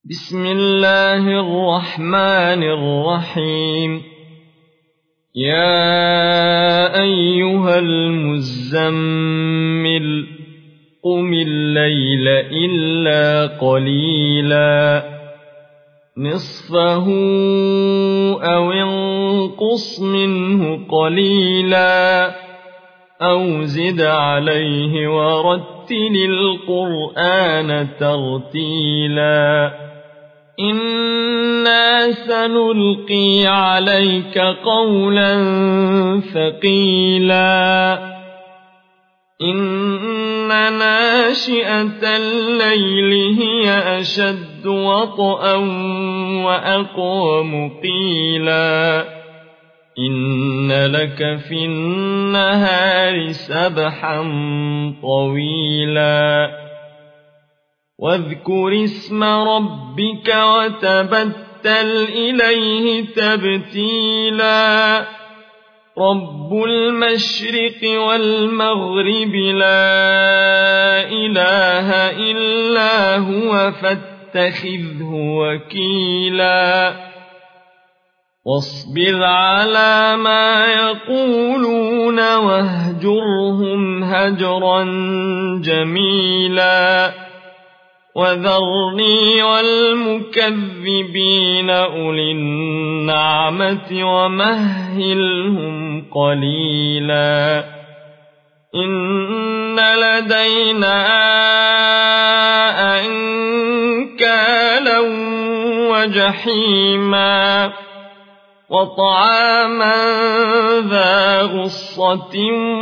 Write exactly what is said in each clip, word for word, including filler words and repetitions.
بسم الله الرحمن الرحيم. يا أيها المزمل قم الليل إلا قليلا نصفه أو انقص منه قليلا أو زد عليه ورتل القرآن ترتيلا إنا سنلقي عليك قولا ثقيلا إن ناشئة الليل هي أشد وطئا وأقوم قيلا إن لك في النهار سبحا طويلا واذكر اسم ربك وتبتل إليه تبتيلا رب المشرق والمغرب لا إله إلا هو فاتخذه وكيلا واصبر على ما يقولون واهجرهم هجرا جميلا وذرني والمكذبين أولي النعمة ومهلهم قليلا إن لدينا أنكالا وجحيما وطعاما ذا غصة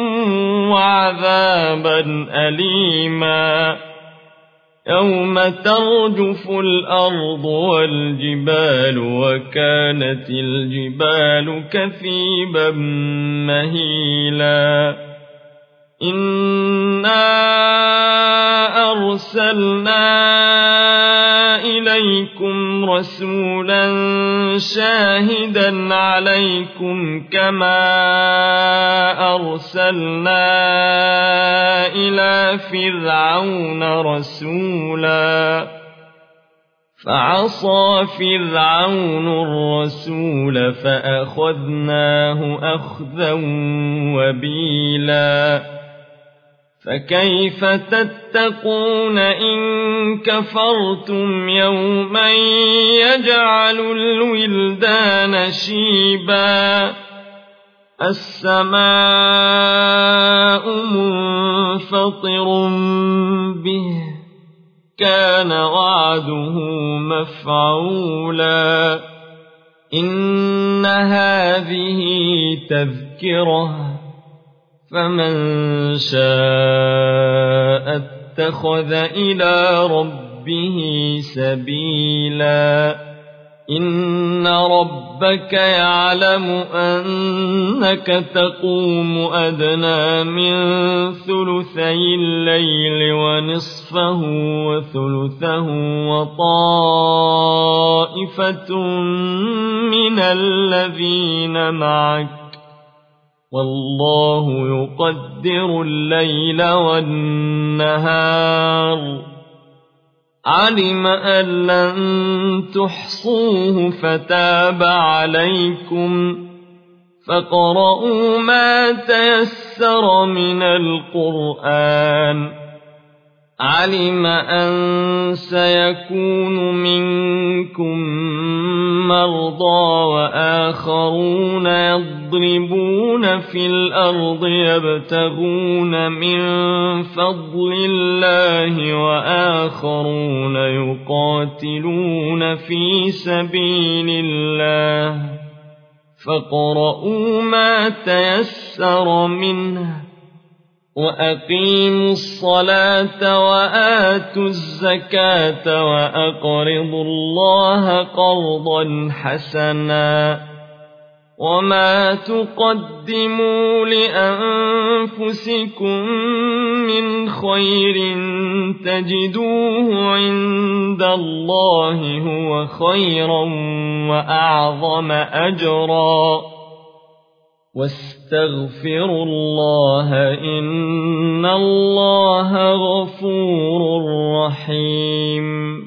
وعذابا أليما يوم ترجف الأرض والجبال وكانت الجبال كثيبا مهيلا إنا أرسلنا إليكم رسولا شاهدا عليكم كما أرسلنا إلى فرعون رسولا فعصى فرعون الرسول فأخذناه أخذا وبيلا فكيف تتقون إن كفرتم يوما يجعل الولدان شيبا السماء منفطر به كان وعده مفعولا إن هذه تذكرة فمن شاء اتخذ إلى ربه سبيلا إن ربك يعلم أنك تقوم أدنى من ثلثي الليل ونصفه وثلثه وطائفة من الذين معك والله يقدر الليل والنهار علم أن لن تحصوه فتاب عليكم فاقرؤوا ما تيسر من القرآن علم أن سيكون منكم مرضى وآخرون يضربون في الأرض يبتغون من فضل الله وآخرون يقاتلون في سبيل الله فاقرؤوا ما تيسر منه وأقيموا الصلاة وآتوا الزكاة وأقرضوا الله قرضا حسنا وما تقدموا لأنفسكم من خير تجدوه عند الله هو خيرا وأعظم أجرا واستغفروا الله إن الله غفور رحيم.